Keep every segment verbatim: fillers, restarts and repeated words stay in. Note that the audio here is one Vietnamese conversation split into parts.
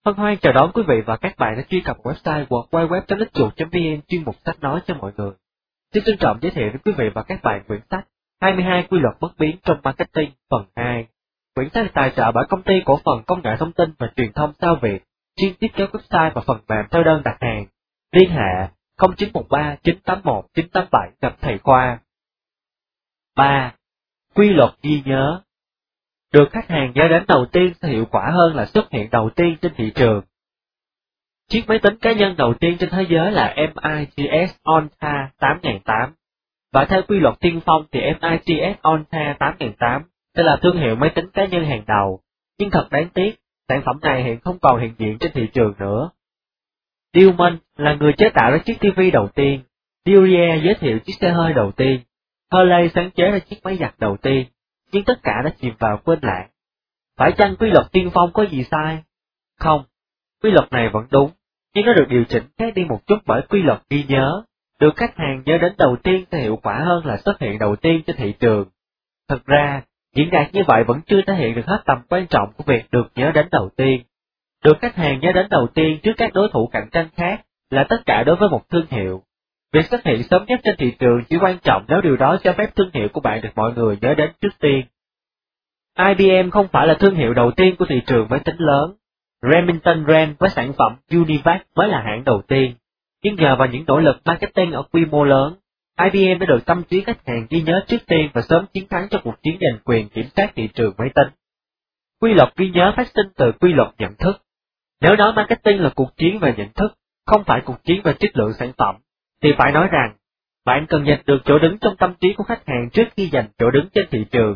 Hân hoan chào đón quý vị và các bạn đã truy cập website w w w chấm lích chuột chấm v n chuyên mục sách nói cho mọi người. Xin trân trọng giới thiệu với quý vị và các bạn quyển sách hai mươi hai quy luật bất biến trong marketing phần hai. Quyển sách được tài trợ bởi công ty cổ phần công nghệ thông tin và truyền thông Sao Việt, chuyên thiết kế website và phần mềm theo đơn đặt hàng. Liên hệ không chín một ba chín tám một chín tám bảy gặp thầy Khoa. ba. Quy luật ghi nhớ. Được khách hàng nhớ đến đầu tiên sẽ hiệu quả hơn là xuất hiện đầu tiên trên thị trường. Chiếc máy tính cá nhân đầu tiên trên thế giới là em I T S Onta tám nghìn tám, và theo quy luật tiên phong thì em I T S Onta tám nghìn tám sẽ là thương hiệu máy tính cá nhân hàng đầu, nhưng thật đáng tiếc, sản phẩm này hiện không còn hiện diện trên thị trường nữa. Dillman là người chế tạo ra chiếc ti vi đầu tiên, Dewey giới thiệu chiếc xe hơi đầu tiên, Hurley sáng chế ra chiếc máy giặt đầu tiên, nhưng tất cả đã chìm vào quên lãng. Phải chăng quy luật tiên phong có gì sai? Không, quy luật này vẫn đúng, nhưng nó được điều chỉnh khác đi một chút bởi quy luật ghi nhớ. Được khách hàng nhớ đến đầu tiên sẽ hiệu quả hơn là xuất hiện đầu tiên trên thị trường. Thật ra, diễn đạt như vậy vẫn chưa thể hiện được hết tầm quan trọng của việc được nhớ đến đầu tiên. Được khách hàng nhớ đến đầu tiên trước các đối thủ cạnh tranh khác là tất cả đối với một thương hiệu. Việc xuất hiện sớm nhất trên thị trường chỉ quan trọng nếu điều đó cho phép thương hiệu của bạn được mọi người nhớ đến trước tiên. I B M không phải là thương hiệu đầu tiên của thị trường máy tính lớn. Remington Rand với sản phẩm Univac mới là hãng đầu tiên. Nhưng nhờ vào những nỗ lực marketing ở quy mô lớn, I B M đã được tâm trí khách hàng ghi nhớ trước tiên và sớm chiến thắng trong cuộc chiến giành quyền kiểm soát thị trường máy tính. Quy luật ghi nhớ phát sinh từ quy luật nhận thức. Nếu nói marketing là cuộc chiến về nhận thức, không phải cuộc chiến về chất lượng sản phẩm, thì phải nói rằng, bạn cần giành được chỗ đứng trong tâm trí của khách hàng trước khi giành chỗ đứng trên thị trường.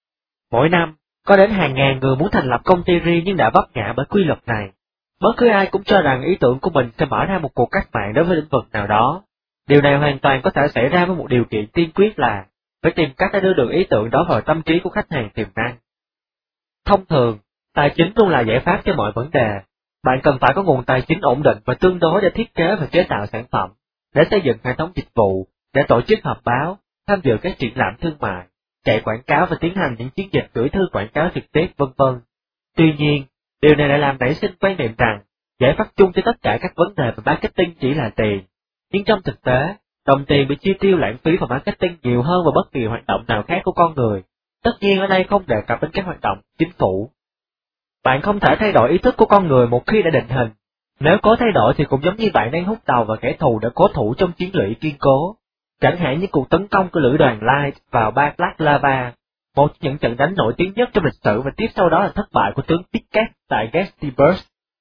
Mỗi năm, có đến hàng ngàn người muốn thành lập công ty riêng nhưng đã vấp ngã bởi quy luật này. Bất cứ ai cũng cho rằng ý tưởng của mình sẽ mở ra một cuộc cách mạng đối với lĩnh vực nào đó. Điều này hoàn toàn có thể xảy ra với một điều kiện tiên quyết là phải tìm cách để đưa được ý tưởng đó vào tâm trí của khách hàng tiềm năng. Thông thường, tài chính luôn là giải pháp cho mọi vấn đề. Bạn cần phải có nguồn tài chính ổn định và tương đối để thiết kế và chế tạo sản phẩm, để xây dựng hệ thống dịch vụ, để tổ chức họp báo, tham dự các triển lãm thương mại, chạy quảng cáo và tiến hành những chiến dịch gửi thư quảng cáo trực tiếp, vân vân. Tuy nhiên, điều này lại làm nảy sinh quan niệm rằng giải pháp chung cho tất cả các vấn đề về marketing chỉ là tiền. Nhưng trong thực tế, đồng tiền bị chi tiêu lãng phí vào marketing nhiều hơn vào bất kỳ hoạt động nào khác của con người. Tất nhiên ở đây không đề cập đến các hoạt động chính phủ. Bạn không thể thay đổi ý thức của con người một khi đã định hình. Nếu có thay đổi thì cũng giống như bạn đang hút đầu vào kẻ thù đã cố thủ trong chiến lũy kiên cố. Chẳng hạn như cuộc tấn công của lữ đoàn Light vào Balaclava, một trong những trận đánh nổi tiếng nhất trong lịch sử, và tiếp sau đó là thất bại của tướng Pickett tại Gettysburg.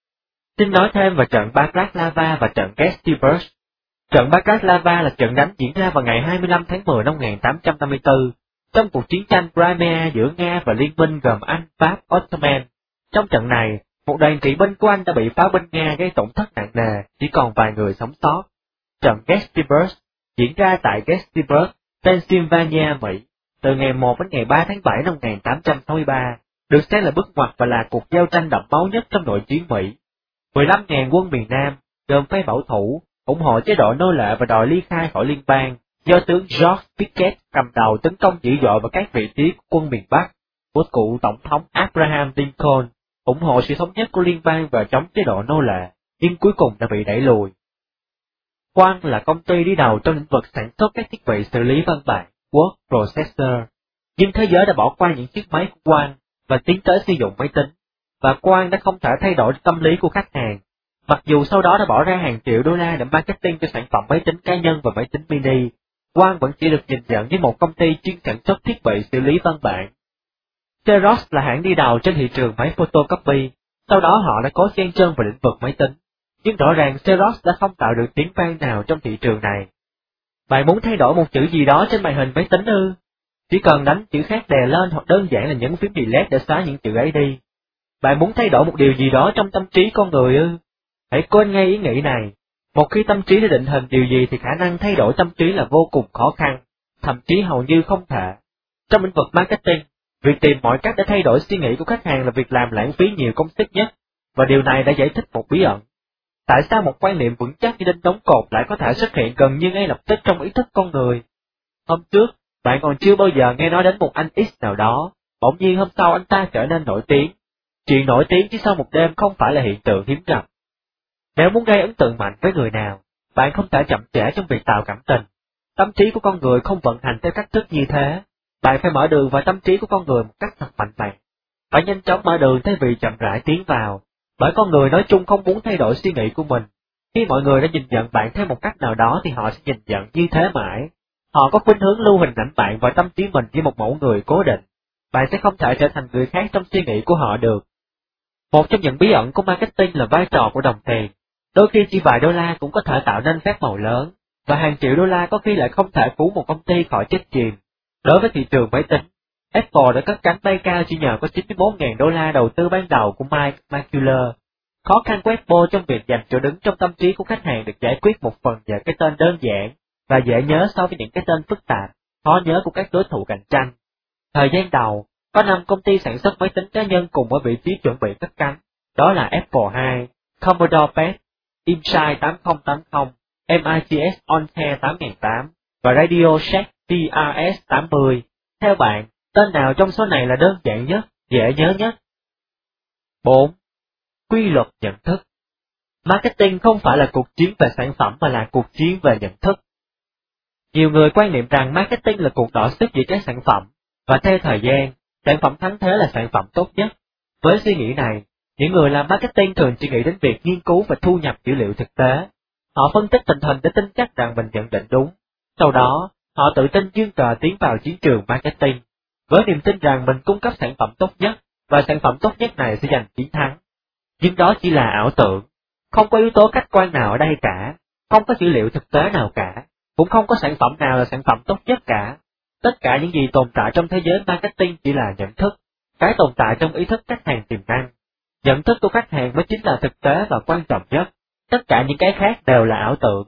Xin nói thêm về trận Balaclava và trận Gettysburg. Trận Balaclava là trận đánh diễn ra vào ngày hai mươi lăm tháng mười năm một nghìn tám trăm năm mươi tư, trong cuộc chiến tranh Crimea giữa Nga và Liên minh gồm Anh, Pháp, Ottoman. Trong trận này, một đoàn kỵ binh của Anh đã bị pháo binh Nga gây tổn thất nặng nề, chỉ còn vài người sống sót. Trận Gettysburg diễn ra tại Gettysburg, Pennsylvania, Mỹ, từ ngày một đến ngày ba tháng bảy năm một nghìn tám trăm sáu mươi ba, được xem là bước ngoặt và là cuộc giao tranh đẫm máu nhất trong nội chiến Mỹ. mười lăm nghìn quân miền Nam, gồm phe bảo thủ, ủng hộ chế độ nô lệ và đòi ly khai khỏi liên bang, do tướng George Pickett cầm đầu tấn công dữ dội vào các vị trí của quân miền Bắc, của cựu tổng thống Abraham Lincoln, ủng hộ sự thống nhất của liên bang và chống chế độ nô lệ, nhưng cuối cùng đã bị đẩy lùi. Quang là công ty đi đầu trong lĩnh vực sản xuất các thiết bị xử lý văn bản, word processor, nhưng thế giới đã bỏ qua những chiếc máy của Quang và tiến tới sử dụng máy tính, và Quang đã không thể thay đổi tâm lý của khách hàng. Mặc dù sau đó đã bỏ ra hàng triệu đô la để marketing cho sản phẩm máy tính cá nhân và máy tính mini, Quang vẫn chỉ được nhìn nhận như một công ty chuyên sản xuất thiết bị xử lý văn bản. Xerox là hãng đi đầu trên thị trường máy photocopy, sau đó họ đã có chen chân vào lĩnh vực máy tính, nhưng rõ ràng Xerox đã không tạo được tiếng vang nào trong thị trường này. Bạn muốn thay đổi một chữ gì đó trên màn hình máy tính ư? Chỉ cần đánh chữ khác đè lên hoặc đơn giản là nhấn phím delete để xóa những chữ ấy đi. Bạn muốn thay đổi một điều gì đó trong tâm trí con người ư? Hãy quên ngay ý nghĩ này. Một khi tâm trí đã định hình điều gì thì khả năng thay đổi tâm trí là vô cùng khó khăn, thậm chí hầu như không thể. Trong lĩnh vực marketing, việc tìm mọi cách để thay đổi suy nghĩ của khách hàng là việc làm lãng phí nhiều công sức nhất, và điều này đã giải thích một bí ẩn. Tại sao một quan niệm vững chắc như đinh đóng cột lại có thể xuất hiện gần như ngay lập tức trong ý thức con người? Hôm trước, bạn còn chưa bao giờ nghe nói đến một anh X nào đó, bỗng nhiên hôm sau anh ta trở nên nổi tiếng. Chuyện nổi tiếng chỉ sau một đêm không phải là hiện tượng hiếm gặp. Nếu muốn gây ấn tượng mạnh với người nào, bạn không thể chậm trễ trong việc tạo cảm tình. Tâm trí của con người không vận hành theo cách thức như thế. Bạn phải mở đường vào tâm trí của con người một cách thật mạnh mẽ. Phải nhanh chóng mở đường thay vì chậm rãi tiến vào, bởi con người nói chung không muốn thay đổi suy nghĩ của mình. Khi mọi người đã nhìn nhận bạn theo một cách nào đó thì họ sẽ nhìn nhận như thế mãi. Họ có khuynh hướng lưu hình ảnh bạn và tâm trí mình như một mẫu người cố định. Bạn sẽ không thể trở thành người khác trong suy nghĩ của họ được. Một trong những bí ẩn của marketing là vai trò của đồng tiền. Đôi khi chỉ vài đô la cũng có thể tạo nên phép màu lớn, và hàng triệu đô la có khi lại không thể cứu một công ty khỏi chết chìm. Đối với thị trường máy tính, Apple đã cất cánh bay cao chỉ nhờ có chín mươi mốt nghìn đô la đầu tư ban đầu của Mike McCullough. Khó khăn của Apple trong việc giành chỗ đứng trong tâm trí của khách hàng được giải quyết một phần nhờ cái tên đơn giản và dễ nhớ so với những cái tên phức tạp, khó nhớ của các đối thủ cạnh tranh. Thời gian đầu, có năm công ty sản xuất máy tính cá nhân cùng ở vị trí chuẩn bị cất cánh, đó là Apple hai, Commodore pê e tê, Insight tám không tám không, em i tê ét OnCare tám nghìn tám và Radio Shack tê rờ ét tám mươi. Theo bạn, tên nào trong số này là đơn giản nhất, dễ nhớ nhất? bốn. Quy luật nhận thức. Marketing không phải là cuộc chiến về sản phẩm mà là cuộc chiến về nhận thức. Nhiều người quan niệm rằng marketing là cuộc đọ sức giữa các sản phẩm, và theo thời gian, sản phẩm thắng thế là sản phẩm tốt nhất. Với suy nghĩ này, những người làm marketing thường chỉ nghĩ đến việc nghiên cứu và thu nhập dữ liệu thực tế. Họ phân tích tình hình để tin chắc rằng mình nhận định đúng. Sau đó, họ tự tin dương cờ tiến vào chiến trường marketing, với niềm tin rằng mình cung cấp sản phẩm tốt nhất, và sản phẩm tốt nhất này sẽ giành chiến thắng. Nhưng đó chỉ là ảo tưởng. Không có yếu tố khách quan nào ở đây cả, không có dữ liệu thực tế nào cả, cũng không có sản phẩm nào là sản phẩm tốt nhất cả. Tất cả những gì tồn tại trong thế giới marketing chỉ là nhận thức, cái tồn tại trong ý thức khách hàng tiềm năng. Nhận thức của khách hàng mới chính là thực tế và quan trọng nhất, tất cả những cái khác đều là ảo tưởng.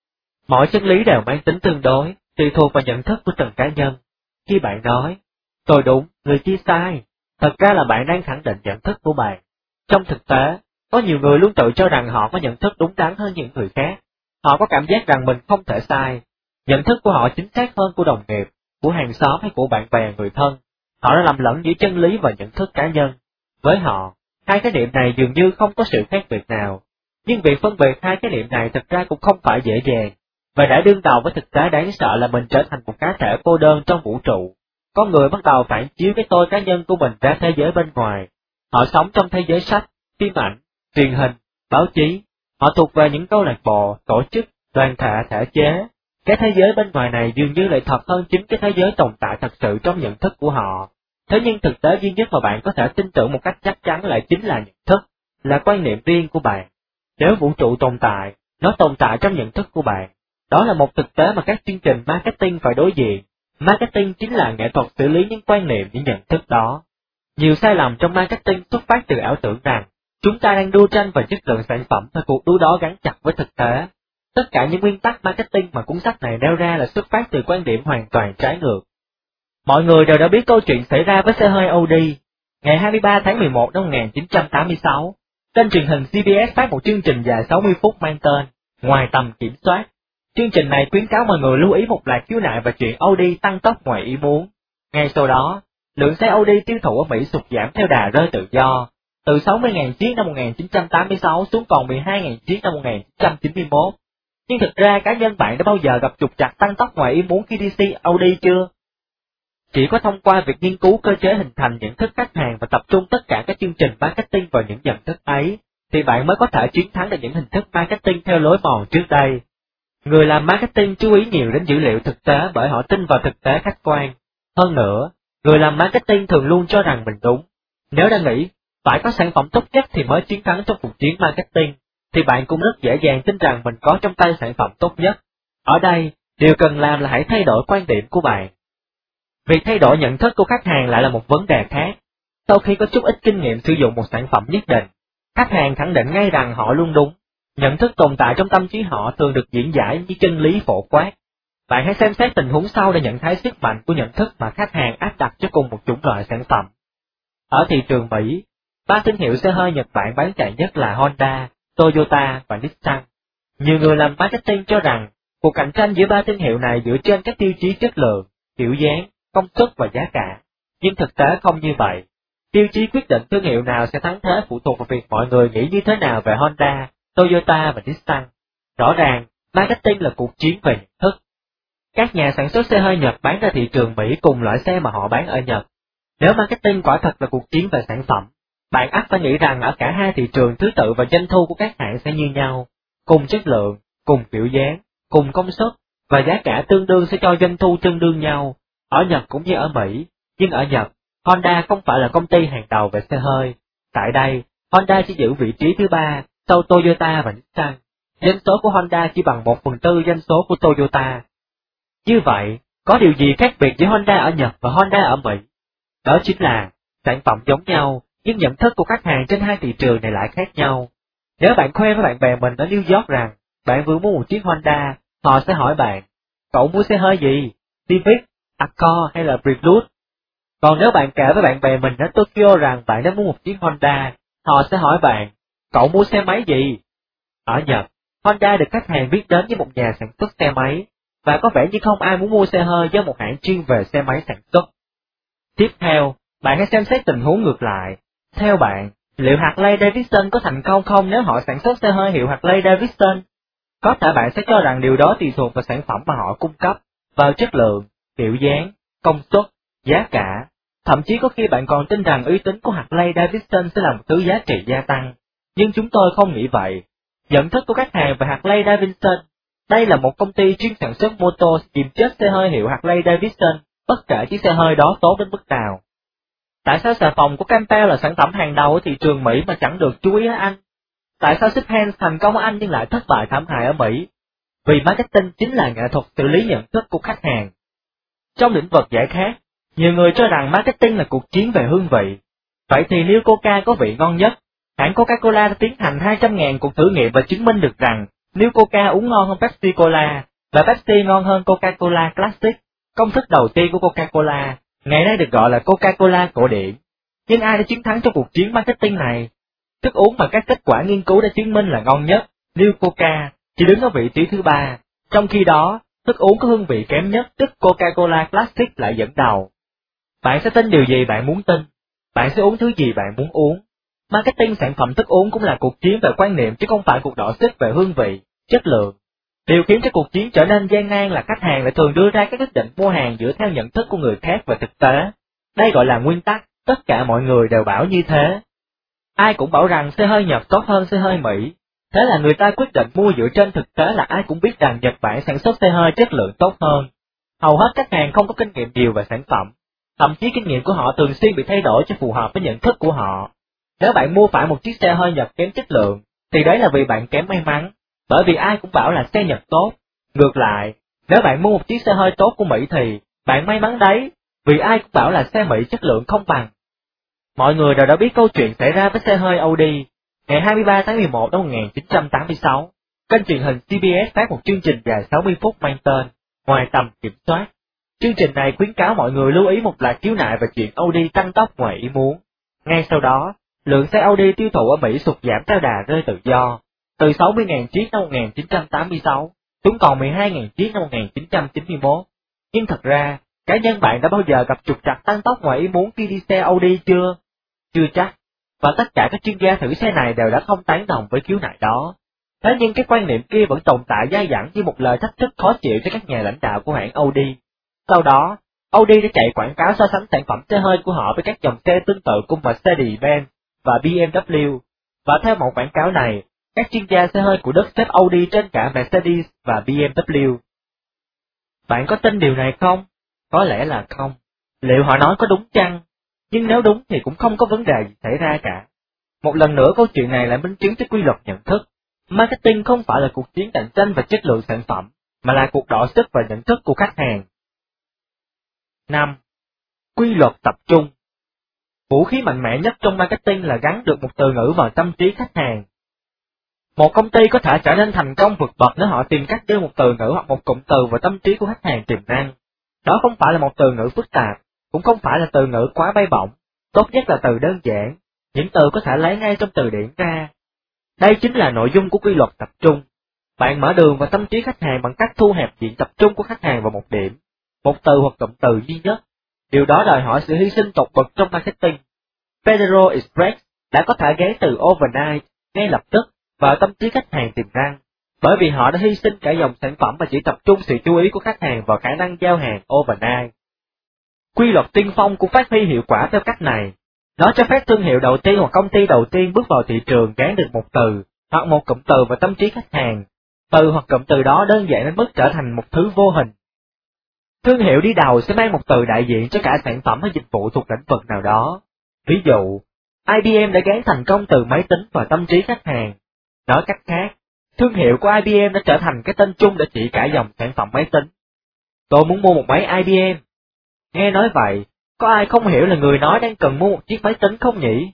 Mọi chân lý đều mang tính tương đối, tùy thuộc vào nhận thức của từng cá nhân. Khi bạn nói, tôi đúng, người kia sai, thật ra là bạn đang khẳng định nhận thức của bạn. Trong thực tế, có nhiều người luôn tự cho rằng họ có nhận thức đúng đắn hơn những người khác. Họ có cảm giác rằng mình không thể sai. Nhận thức của họ chính xác hơn của đồng nghiệp, của hàng xóm hay của bạn bè người thân. Họ đã lầm lẫn giữa chân lý và nhận thức cá nhân. Với họ, hai khái niệm này dường như không có sự khác biệt nào. Nhưng việc phân biệt hai khái niệm này thực ra cũng không phải dễ dàng. Và đã đương đầu với thực tế đáng sợ là mình trở thành một cá thể cô đơn trong vũ trụ. Con người bắt đầu phản chiếu cái tôi cá nhân của mình ra thế giới bên ngoài. Họ sống trong thế giới sách, phim ảnh, truyền hình, báo chí. Họ thuộc về những câu lạc bộ, tổ chức, đoàn thể, thể chế. Cái thế giới bên ngoài này dường như lại thật hơn chính cái thế giới tồn tại thật sự trong nhận thức của họ. Thế nhưng thực tế duy nhất mà bạn có thể tin tưởng một cách chắc chắn lại chính là nhận thức, là quan niệm riêng của bạn. Nếu vũ trụ tồn tại, nó tồn tại trong nhận thức của bạn. Đó là một thực tế mà các chương trình marketing phải đối diện. Marketing chính là nghệ thuật xử lý những quan niệm, những nhận thức đó. Nhiều sai lầm trong marketing xuất phát từ ảo tưởng rằng chúng ta đang đua tranh về chất lượng sản phẩm và cuộc đua đó gắn chặt với thực tế. Tất cả những nguyên tắc marketing mà cuốn sách này nêu ra là xuất phát từ quan điểm hoàn toàn trái ngược. Mọi người đều đã biết câu chuyện xảy ra với xe hơi Audi. Ngày hai mươi ba tháng mười một năm một nghìn chín trăm tám mươi sáu, kênh truyền hình xê bê ét phát một chương trình dài sáu mươi phút mang tên Ngoài tầm kiểm soát. Chương trình này khuyến cáo mọi người lưu ý một loạt khiếu nại và chuyện Audi tăng tốc ngoài ý muốn. Ngay sau đó, lượng xe Audi tiêu thụ ở Mỹ sụt giảm theo đà rơi tự do, từ sáu mươi nghìn chiếc năm một nghìn chín trăm tám mươi sáu xuống còn mười hai nghìn chiếc năm một nghìn chín trăm chín mươi mốt. Nhưng thực ra cá nhân bạn đã bao giờ gặp trục trặc tăng tốc ngoài ý muốn khi đi xe Audi chưa? Chỉ có thông qua việc nghiên cứu cơ chế hình thành nhận thức khách hàng và tập trung tất cả các chương trình marketing vào những nhận thức ấy, thì bạn mới có thể chiến thắng được những hình thức marketing theo lối mòn trước đây. Người làm marketing chú ý nhiều đến dữ liệu thực tế bởi họ tin vào thực tế khách quan. Hơn nữa, người làm marketing thường luôn cho rằng mình đúng. Nếu đã nghĩ, phải có sản phẩm tốt nhất thì mới chiến thắng trong cuộc chiến marketing, thì bạn cũng rất dễ dàng tin rằng mình có trong tay sản phẩm tốt nhất. Ở đây, điều cần làm là hãy thay đổi quan điểm của bạn. Việc thay đổi nhận thức của khách hàng lại là một vấn đề khác. Sau khi có chút ít kinh nghiệm sử dụng một sản phẩm nhất định, khách hàng khẳng định ngay rằng họ luôn đúng. Nhận thức tồn tại trong tâm trí họ thường được diễn giải như chân lý phổ quát. Bạn hãy xem xét tình huống sau để nhận thấy sức mạnh của nhận thức mà khách hàng áp đặt cho cùng một chủng loại sản phẩm. Ở thị trường Mỹ, ba thương hiệu xe hơi Nhật Bản bán chạy nhất là Honda, Toyota và Nissan. Nhiều người làm marketing cho rằng cuộc cạnh tranh giữa ba thương hiệu này dựa trên các tiêu chí chất lượng, kiểu dáng, công suất và giá cả. Nhưng thực tế không như vậy. Tiêu chí quyết định thương hiệu nào sẽ thắng thế phụ thuộc vào việc mọi người nghĩ như thế nào về Honda, Toyota và Nissan. Rõ ràng, marketing là cuộc chiến về nhận thức. Các nhà sản xuất xe hơi Nhật bán ra thị trường Mỹ cùng loại xe mà họ bán ở Nhật. Nếu marketing quả thật là cuộc chiến về sản phẩm, bạn ắt phải nghĩ rằng ở cả hai thị trường thứ tự và doanh thu của các hãng sẽ như nhau, cùng chất lượng, cùng kiểu dáng, cùng công suất, và giá cả tương đương sẽ cho doanh thu tương đương nhau, ở Nhật cũng như ở Mỹ, nhưng ở Nhật, Honda không phải là công ty hàng đầu về xe hơi. Tại đây, Honda chỉ giữ vị trí thứ ba, sau Toyota và Nissan. Doanh số của Honda chỉ bằng một phần tư doanh số của Toyota. Như vậy, có điều gì khác biệt giữa Honda ở Nhật và Honda ở Mỹ? Đó chính là, sản phẩm giống nhau, nhưng nhận thức của khách hàng trên hai thị trường này lại khác nhau. Nếu bạn khoe với bạn bè mình ở New York rằng, bạn vừa mua một chiếc Honda, họ sẽ hỏi bạn, cậu mua xe hơi gì? Civic, Accord hay là Prelude? Còn nếu bạn kể với bạn bè mình ở Tokyo rằng bạn đã mua một chiếc Honda, họ sẽ hỏi bạn, cậu mua xe máy gì? Ở Nhật, Honda được khách hàng biết đến như một nhà sản xuất xe máy, và có vẻ như không ai muốn mua xe hơi do một hãng chuyên về xe máy sản xuất. Tiếp theo, bạn hãy xem xét tình huống ngược lại. Theo bạn, liệu Harley Davidson có thành công không nếu họ sản xuất xe hơi hiệu Harley Davidson? Có thể bạn sẽ cho rằng điều đó tùy thuộc vào sản phẩm mà họ cung cấp, vào chất lượng, kiểu dáng, công suất, giá cả. Thậm chí có khi bạn còn tin rằng uy tín của Harley Davidson sẽ là một thứ giá trị gia tăng. Nhưng chúng tôi không nghĩ vậy. Nhận thức của khách hàng về Harley Davidson, đây là một công ty chuyên sản xuất mô tô chìm chết xe hơi hiệu Harley Davidson, bất kể chiếc xe hơi đó tốt đến mức nào. Tại sao xà phòng của Campbell là sản phẩm hàng đầu ở thị trường Mỹ mà chẳng được chú ý ở Anh? Tại sao Sip Hands thành công ở Anh nhưng lại thất bại thảm hại ở Mỹ? Vì marketing chính là nghệ thuật xử lý nhận thức của khách hàng. Trong lĩnh vực giải khát, nhiều người cho rằng marketing là cuộc chiến về hương vị. Vậy thì nếu Coca có vị ngon nhất, hãng Coca-Cola đã tiến hành hai trăm nghìn cuộc thử nghiệm và chứng minh được rằng nếu Coca uống ngon hơn Pepsi Cola, và Pepsi ngon hơn Coca-Cola Classic, công thức đầu tiên của Coca-Cola, ngày nay được gọi là Coca-Cola cổ điển. Nhưng ai đã chiến thắng trong cuộc chiến marketing này? Thức uống mà các kết quả nghiên cứu đã chứng minh là ngon nhất, New Coca, chỉ đứng ở vị trí thứ ba, trong khi đó, thức uống có hương vị kém nhất, tức Coca-Cola Classic lại dẫn đầu. Bạn sẽ tin điều gì bạn muốn tin? Bạn sẽ uống thứ gì bạn muốn uống? Marketing sản phẩm thức uống cũng là cuộc chiến về quan niệm chứ không phải cuộc đọ sức về hương vị, chất lượng. Điều khiến cho cuộc chiến trở nên gian nan là khách hàng lại thường đưa ra các quyết định mua hàng dựa theo nhận thức của người khác về thực tế. Đây gọi là nguyên tắc, tất cả mọi người đều bảo như thế. Ai cũng bảo rằng xe hơi Nhật tốt hơn xe hơi Mỹ, thế là người ta quyết định mua dựa trên thực tế là ai cũng biết rằng Nhật Bản sản xuất xe hơi chất lượng tốt hơn. Hầu hết khách hàng không có kinh nghiệm nhiều về sản phẩm, thậm chí kinh nghiệm của họ thường xuyên bị thay đổi cho phù hợp với nhận thức của họ. Nếu bạn mua phải một chiếc xe hơi Nhật kém chất lượng, thì đấy là vì bạn kém may mắn, bởi vì ai cũng bảo là xe Nhật tốt. Ngược lại, nếu bạn mua một chiếc xe hơi tốt của Mỹ thì bạn may mắn đấy, vì ai cũng bảo là xe Mỹ chất lượng không bằng. Mọi người đều đã biết câu chuyện xảy ra với xe hơi Audi. Ngày hai mươi ba tháng mười một năm một nghìn chín trăm tám mươi sáu, kênh truyền hình xê bê ét phát một chương trình dài sáu mươi phút mang tên Ngoài tầm kiểm soát. Chương trình này khuyến cáo mọi người lưu ý một loạt khiếu nại về chuyện Audi tăng tốc ngoài ý muốn. Ngay sau đó, lượng xe Audi tiêu thụ ở Mỹ sụt giảm theo đà rơi tự do, từ sáu mươi nghìn chiếc năm một nghìn chín trăm tám mươi sáu xuống còn mười hai nghìn chiếc năm một nghìn chín trăm chín mươi mốt. Nhưng thật ra, cá nhân bạn đã bao giờ gặp trục trặc tăng tốc ngoài ý muốn khi đi xe Audi chưa? Chưa chắc, và tất cả các chuyên gia thử xe này đều đã không tán đồng với khiếu nại đó. Thế nhưng cái quan niệm kia vẫn tồn tại dai dẳng như một lời thách thức khó chịu cho các nhà lãnh đạo của hãng Audi. Sau đó, Audi đã chạy quảng cáo so sánh sản phẩm xe hơi của họ với các dòng xe tương tự của Mercedes-Benz và bê em vê, và theo một quảng cáo này, các chuyên gia xe hơi của Đức xếp Audi trên cả Mercedes và bê em vê. Bạn có tin điều này không? Có lẽ là không. Liệu họ nói có đúng chăng? Nhưng nếu đúng thì cũng không có vấn đề gì xảy ra cả. Một lần nữa câu chuyện này lại minh chứng cho quy luật nhận thức. Marketing không phải là cuộc chiến cạnh tranh về chất lượng sản phẩm, mà là cuộc đọ sức về nhận thức của khách hàng. năm. Quy luật tập trung. Vũ khí mạnh mẽ nhất trong marketing là gắn được một từ ngữ vào tâm trí khách hàng. Một công ty có thể trở nên thành công vượt bậc nếu họ tìm cách đưa một từ ngữ hoặc một cụm từ vào tâm trí của khách hàng tiềm năng. Đó không phải là một từ ngữ phức tạp, cũng không phải là từ ngữ quá bay bổng, tốt nhất là từ đơn giản, những từ có thể lấy ngay trong từ điển ra. Đây chính là nội dung của quy luật tập trung. Bạn mở đường vào tâm trí khách hàng bằng cách thu hẹp diện tập trung của khách hàng vào một điểm, một từ hoặc cụm từ duy nhất. Điều đó đòi hỏi sự hy sinh tột bậc trong marketing. Federal Express đã có thể ghé từ overnight ngay lập tức vào tâm trí khách hàng tiềm năng, bởi vì họ đã hy sinh cả dòng sản phẩm và chỉ tập trung sự chú ý của khách hàng vào khả năng giao hàng overnight. Quy luật tiên phong cũng phát huy hiệu quả theo cách này. Nó cho phép thương hiệu đầu tiên hoặc công ty đầu tiên bước vào thị trường gán được một từ hoặc một cụm từ vào tâm trí khách hàng. Từ hoặc cụm từ đó đơn giản đến mức trở thành một thứ vô hình. Thương hiệu đi đầu sẽ mang một từ đại diện cho cả sản phẩm hay dịch vụ thuộc lĩnh vực nào đó. Ví dụ, I B M đã gán thành công từ máy tính vào tâm trí khách hàng. Nói cách khác, thương hiệu của I B M đã trở thành cái tên chung để chỉ cả dòng sản phẩm máy tính. Tôi muốn mua một máy I B M. Nghe nói vậy, có ai không hiểu là người nói đang cần mua một chiếc máy tính không nhỉ?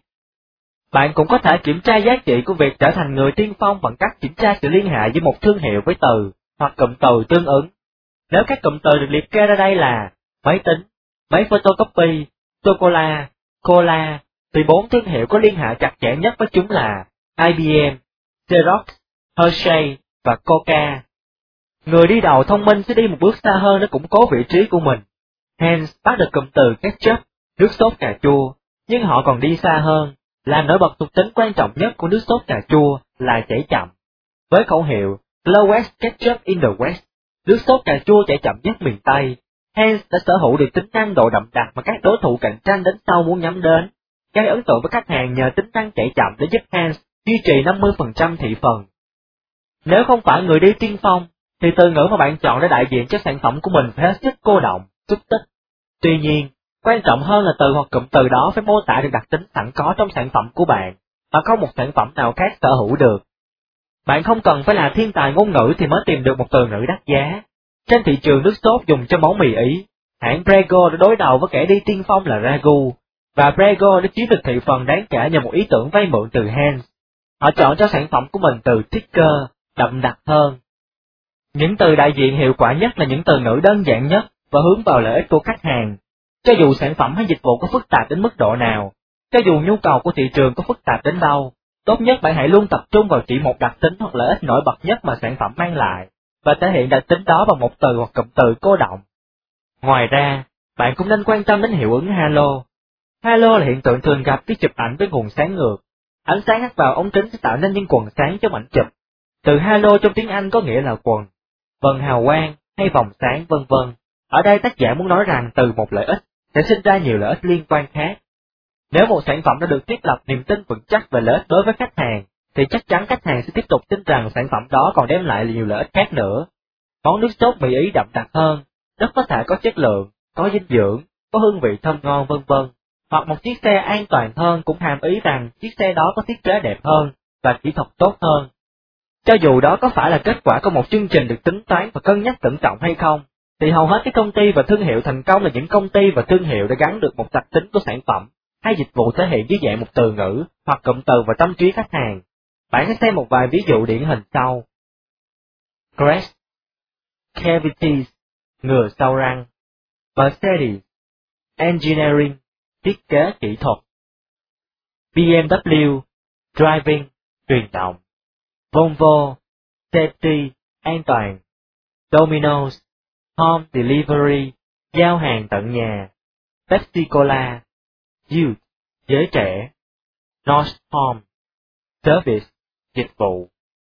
Bạn cũng có thể kiểm tra giá trị của việc trở thành người tiên phong bằng cách kiểm tra sự liên hệ giữa một thương hiệu với từ hoặc cụm từ tương ứng. Nếu các cụm từ được liệt kê ra đây là máy tính, máy photocopy, sô-cô-la, cola, thì bốn thương hiệu có liên hệ chặt chẽ nhất với chúng là I B M, Xerox, Hershey và Coca. Người đi đầu thông minh sẽ đi một bước xa hơn để củng cố vị trí của mình. Heinz bắt được cụm từ ketchup, nước sốt cà chua, nhưng họ còn đi xa hơn, làm nổi bật thuộc tính quan trọng nhất của nước sốt cà chua là chảy chậm. Với khẩu hiệu Lowest Ketchup in the West, nước sốt cà chua chảy chậm nhất miền Tây, Heinz đã sở hữu được tính năng độ đậm đặc mà các đối thủ cạnh tranh đến sau muốn nhắm đến, gây ấn tượng với khách hàng nhờ tính năng chảy chậm để giúp Heinz duy trì năm mươi phần trăm thị phần. Nếu không phải người đi tiên phong, thì từ ngữ mà bạn chọn để đại diện cho sản phẩm của mình phải hết sức cô động, xúc tích. Tuy nhiên, quan trọng hơn là từ hoặc cụm từ đó phải mô tả được đặc tính sẵn có trong sản phẩm của bạn, mà không một sản phẩm nào khác sở hữu được. Bạn không cần phải là thiên tài ngôn ngữ thì mới tìm được một từ ngữ đắt giá. Trên thị trường nước sốt dùng cho món mì Ý, hãng Prego đã đối đầu với kẻ đi tiên phong là Ragu, và Prego đã chiếm được thị phần đáng kể nhờ một ý tưởng vay mượn từ Heinz. Họ chọn cho sản phẩm của mình từ thicker, đậm đặc hơn. Những từ đại diện hiệu quả nhất là những từ ngữ đơn giản nhất và hướng vào lợi ích của khách hàng. Cho dù sản phẩm hay dịch vụ có phức tạp đến mức độ nào, cho dù nhu cầu của thị trường có phức tạp đến đâu, tốt nhất bạn hãy luôn tập trung vào chỉ một đặc tính hoặc lợi ích nổi bật nhất mà sản phẩm mang lại, và thể hiện đặc tính đó bằng một từ hoặc cụm từ cô động. Ngoài ra, bạn cũng nên quan tâm đến hiệu ứng halo. Halo là hiện tượng thường gặp khi chụp ảnh với nguồn sáng ngược. Ánh sáng hắt vào ống kính sẽ tạo nên những quầng sáng trong ảnh chụp. Từ halo trong tiếng Anh có nghĩa là quầng, vầng hào quang hay vòng sáng vân vân. Ở đây tác giả muốn nói rằng từ một lợi ích sẽ sinh ra nhiều lợi ích liên quan khác. Nếu một sản phẩm đã được thiết lập niềm tin vững chắc về lợi ích đối với khách hàng, thì chắc chắn khách hàng sẽ tiếp tục tin rằng sản phẩm đó còn đem lại nhiều lợi ích khác nữa. Món nước sốt mì Ý đậm đặc hơn, rất có thể có chất lượng, có dinh dưỡng, có hương vị thơm ngon vân vân. Hoặc một chiếc xe an toàn hơn cũng hàm ý rằng chiếc xe đó có thiết kế đẹp hơn và kỹ thuật tốt hơn. Cho dù đó có phải là kết quả của một chương trình được tính toán và cân nhắc cẩn trọng hay không, thì hầu hết các công ty và thương hiệu thành công là những công ty và thương hiệu đã gắn được một đặc tính của sản phẩm hay dịch vụ thể hiện dưới dạng một từ ngữ hoặc cụm từ vào tâm trí khách hàng. Bạn hãy xem một vài ví dụ điển hình sau. Crest, Cavities, ngừa sâu răng. Mercedes, Engineering, thiết kế kỹ thuật. B M W, Driving, truyền động. Volvo, Safety, an toàn. Domino's, Home Delivery, giao hàng tận nhà. Pepsi Cola, Youth, giới trẻ. Nordstrom, Service, dịch vụ.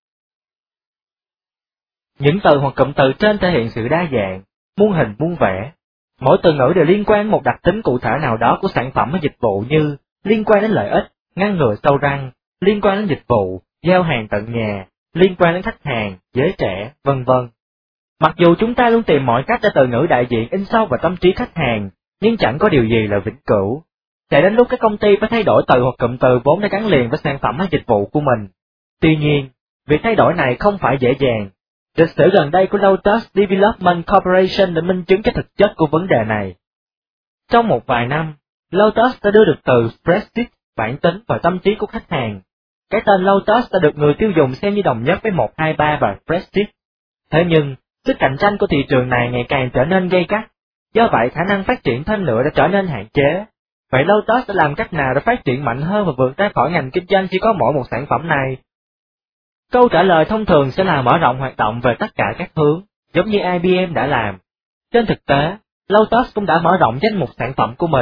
Những từ hoặc cụm từ trên thể hiện sự đa dạng, muôn hình muôn vẻ. Mỗi từ ngữ đều liên quan đến một đặc tính cụ thể nào đó của sản phẩm hay dịch vụ như liên quan đến lợi ích, ngăn ngừa sâu răng, liên quan đến dịch vụ, giao hàng tận nhà, liên quan đến khách hàng, giới trẻ, vân vân. Mặc dù chúng ta luôn tìm mọi cách để từ ngữ đại diện in sâu vào tâm trí khách hàng, nhưng chẳng có điều gì là vĩnh cửu. Sẽ đến lúc các công ty phải thay đổi từ hoặc cụm từ vốn đã gắn liền với sản phẩm hay dịch vụ của mình. Tuy nhiên, việc thay đổi này không phải dễ dàng. Lịch sử gần đây của Lotus Development Corporation đã minh chứng cho thực chất của vấn đề này. Trong một vài năm, Lotus đã đưa được từ spreadsheet, bản tính vào tâm trí của khách hàng. Cái tên Lotus đã được người tiêu dùng xem như đồng nhất với một hai ba và spreadsheet. Thế nhưng, sức cạnh tranh của thị trường này ngày càng trở nên gay gắt. Do vậy, khả năng phát triển thêm nữa đã trở nên hạn chế. Vậy Lotus đã làm cách nào để phát triển mạnh hơn và vượt ra khỏi ngành kinh doanh chỉ có mỗi một sản phẩm này? Câu trả lời thông thường sẽ là mở rộng hoạt động về tất cả các hướng, giống như I B M đã làm. Trên thực tế, Lotus cũng đã mở rộng danh mục sản phẩm của mình,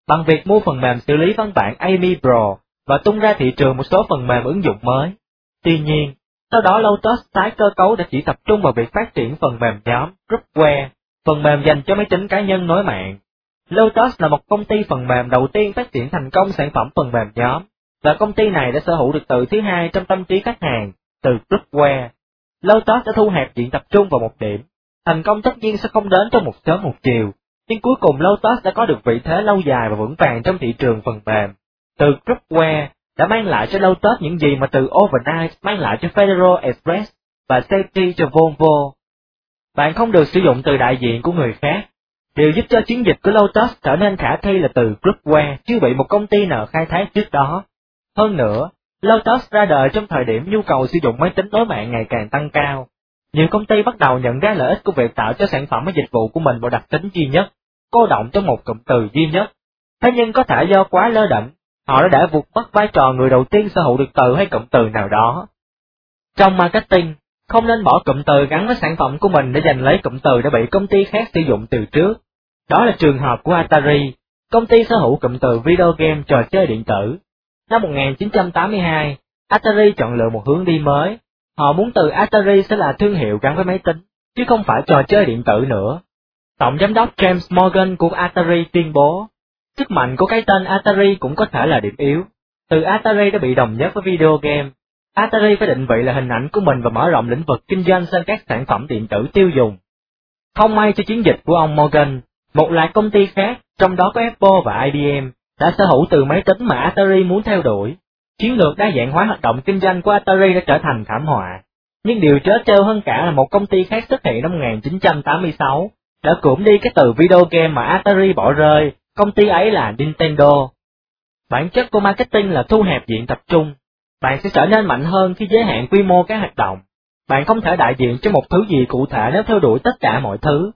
bằng việc mua phần mềm xử lý văn bản Amy Pro và tung ra thị trường một số phần mềm ứng dụng mới. Tuy nhiên, sau đó Lotus tái cơ cấu đã chỉ tập trung vào việc phát triển phần mềm nhóm, groupware, phần mềm dành cho máy tính cá nhân nối mạng. Lotus là một công ty phần mềm đầu tiên phát triển thành công sản phẩm phần mềm nhóm, và công ty này đã sở hữu được từ thứ hai trong tâm trí khách hàng, từ groupware. Lotus đã thu hẹp diện tập trung vào một điểm. Thành công tất nhiên sẽ không đến trong một sớm một chiều, nhưng cuối cùng Lotus đã có được vị thế lâu dài và vững vàng trong thị trường phần mềm. Từ groupware đã mang lại cho Lotus những gì mà từ overnight mang lại cho Federal Express và safety cho Volvo. Bạn không được sử dụng từ đại diện của người khác. Điều giúp cho chiến dịch của Lotus trở nên khả thi là từ groupware chưa bị một công ty nào khai thác trước đó. Hơn nữa, Lotus ra đời trong thời điểm nhu cầu sử dụng máy tính nối mạng ngày càng tăng cao. Nhiều công ty bắt đầu nhận ra lợi ích của việc tạo cho sản phẩm và dịch vụ của mình một đặc tính duy nhất, cô động trong một cụm từ duy nhất. Thế nhưng có thể do quá lơ đễnh, họ đã để vụt mất vai trò người đầu tiên sở hữu được từ hay cụm từ nào đó. Trong marketing, không nên bỏ cụm từ gắn với sản phẩm của mình để giành lấy cụm từ đã bị công ty khác sử dụng từ trước. Đó là trường hợp của Atari, công ty sở hữu cụm từ video game trò chơi điện tử. Năm một nghìn chín trăm tám mươi hai, Atari chọn lựa một hướng đi mới. Họ muốn từ Atari sẽ là thương hiệu gắn với máy tính, chứ không phải trò chơi điện tử nữa. Tổng giám đốc James Morgan của Atari tuyên bố, sức mạnh của cái tên Atari cũng có thể là điểm yếu. Từ Atari đã bị đồng nhất với video game. Atari phải định vị là hình ảnh của mình và mở rộng lĩnh vực kinh doanh sang các sản phẩm điện tử tiêu dùng. Không may cho chiến dịch của ông Morgan, một loạt công ty khác, trong đó có Apple và I B M, đã sở hữu từ máy tính mà Atari muốn theo đuổi. Chiến lược đa dạng hóa hoạt động kinh doanh của Atari đã trở thành thảm họa. Nhưng điều trớ trêu hơn cả là một công ty khác xuất hiện năm một nghìn chín trăm tám mươi sáu, đã cưỡng đi cái từ video game mà Atari bỏ rơi, công ty ấy là Nintendo. Bản chất của marketing là thu hẹp diện tập trung. Bạn sẽ trở nên mạnh hơn khi giới hạn quy mô các hoạt động. Bạn không thể đại diện cho một thứ gì cụ thể nếu theo đuổi tất cả mọi thứ.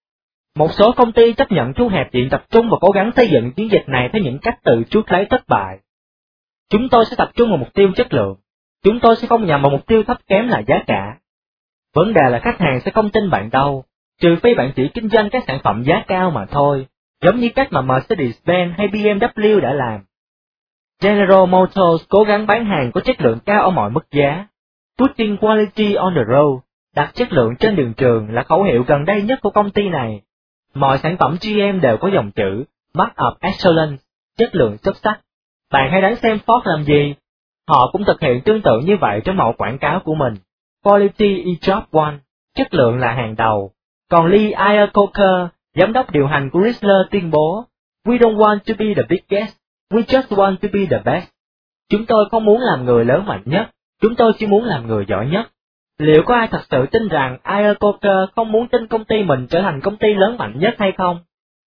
Một số công ty chấp nhận thu hẹp diện tập trung và cố gắng xây dựng chiến dịch này theo những cách tự chuốc lấy thất bại. Chúng tôi sẽ tập trung vào mục tiêu chất lượng. Chúng tôi sẽ không nhằm vào mục tiêu thấp kém là giá cả. Vấn đề là khách hàng sẽ không tin bạn đâu, trừ phi bạn chỉ kinh doanh các sản phẩm giá cao mà thôi, giống như cách mà Mercedes-Benz hay B M W đã làm. General Motors cố gắng bán hàng có chất lượng cao ở mọi mức giá. Putting quality on the road, đặt chất lượng trên đường trường là khẩu hiệu gần đây nhất của công ty này. Mọi sản phẩm G M đều có dòng chữ Mark of Excellence, chất lượng xuất sắc. Bạn hãy đoán xem Ford làm gì? Họ cũng thực hiện tương tự như vậy trong mẫu quảng cáo của mình. Quality is job one, chất lượng là hàng đầu. Còn Lee Iacocca, giám đốc điều hành của Chrysler tuyên bố, We don't want to be the biggest, we just want to be the best. Chúng tôi không muốn làm người lớn mạnh nhất, chúng tôi chỉ muốn làm người giỏi nhất. Liệu có ai thật sự tin rằng Iacocca không muốn tin công ty mình trở thành công ty lớn mạnh nhất hay không?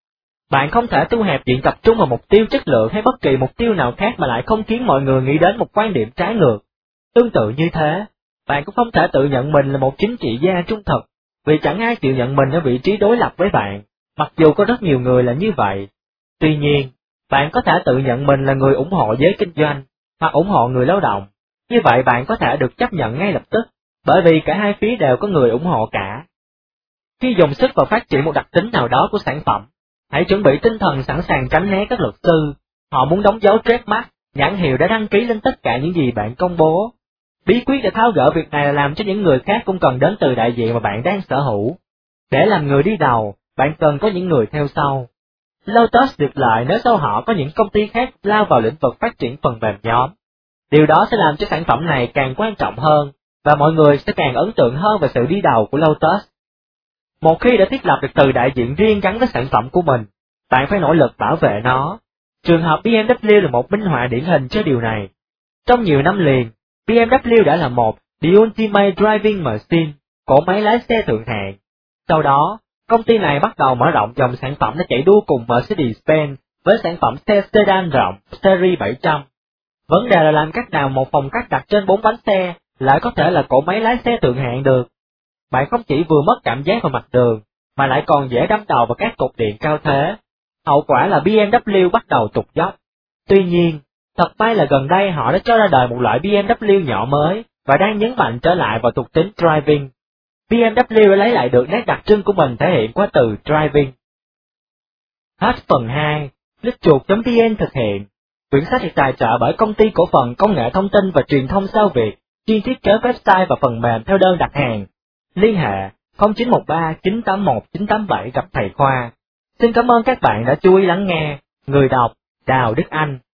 Bạn không thể thu hẹp diện tập trung vào mục tiêu chất lượng hay bất kỳ mục tiêu nào khác mà lại không khiến mọi người nghĩ đến một quan điểm trái ngược. Tương tự như thế, bạn cũng không thể tự nhận mình là một chính trị gia trung thực, vì chẳng ai chịu nhận mình ở vị trí đối lập với bạn, mặc dù có rất nhiều người là như vậy. Tuy nhiên, bạn có thể tự nhận mình là người ủng hộ giới kinh doanh, hoặc ủng hộ người lao động. Như vậy bạn có thể được chấp nhận ngay lập tức, bởi vì cả hai phía đều có người ủng hộ cả. Khi dùng sức vào phát triển một đặc tính nào đó của sản phẩm, hãy chuẩn bị tinh thần sẵn sàng tránh né các luật sư. Họ muốn đóng dấu trademark, nhãn hiệu đã đăng ký lên tất cả những gì bạn công bố. Bí quyết để tháo gỡ việc này là làm cho những người khác cũng cần đến từ đại diện mà bạn đang sở hữu. Để làm người đi đầu, bạn cần có những người theo sau. Lotus được lợi nếu sau họ có những công ty khác lao vào lĩnh vực phát triển phần mềm nhóm. Điều đó sẽ làm cho sản phẩm này càng quan trọng hơn, và mọi người sẽ càng ấn tượng hơn về sự đi đầu của Lotus. Một khi đã thiết lập được từ đại diện riêng gắn với sản phẩm của mình, bạn phải nỗ lực bảo vệ nó. Trường hợp B M W là một minh họa điển hình cho điều này. Trong nhiều năm liền, B M W đã là một The Ultimate Driving Machine, cỗ máy lái xe thượng hạng. Sau đó, công ty này bắt đầu mở rộng dòng sản phẩm để chạy đua cùng Mercedes-Benz với sản phẩm xe sedan rộng Series bảy trăm. Vấn đề là làm cách nào một phong cách đặt trên bốn bánh xe lại có thể là cỗ máy lái xe thượng hạng được. Bạn không chỉ vừa mất cảm giác vào mặt đường, mà lại còn dễ đâm đầu vào các cột điện cao thế. Hậu quả là B M W bắt đầu tụt dốc. Tuy nhiên, thật may là gần đây họ đã cho ra đời một loại B M W nhỏ mới, và đang nhấn mạnh trở lại vào thuộc tính driving. B M W đã lấy lại được nét đặc trưng của mình thể hiện qua từ driving. Hết phần hai, lích chuột.vn thực hiện. Quyển sách được tài trợ bởi Công ty Cổ phần Công nghệ Thông tin và Truyền thông Sao Việt, chuyên thiết kế website và phần mềm theo đơn đặt hàng. Liên hệ không chín một ba chín tám một chín tám bảy gặp thầy Khoa. Xin cảm ơn các bạn đã chú ý lắng nghe. Người đọc Đào Đức Anh.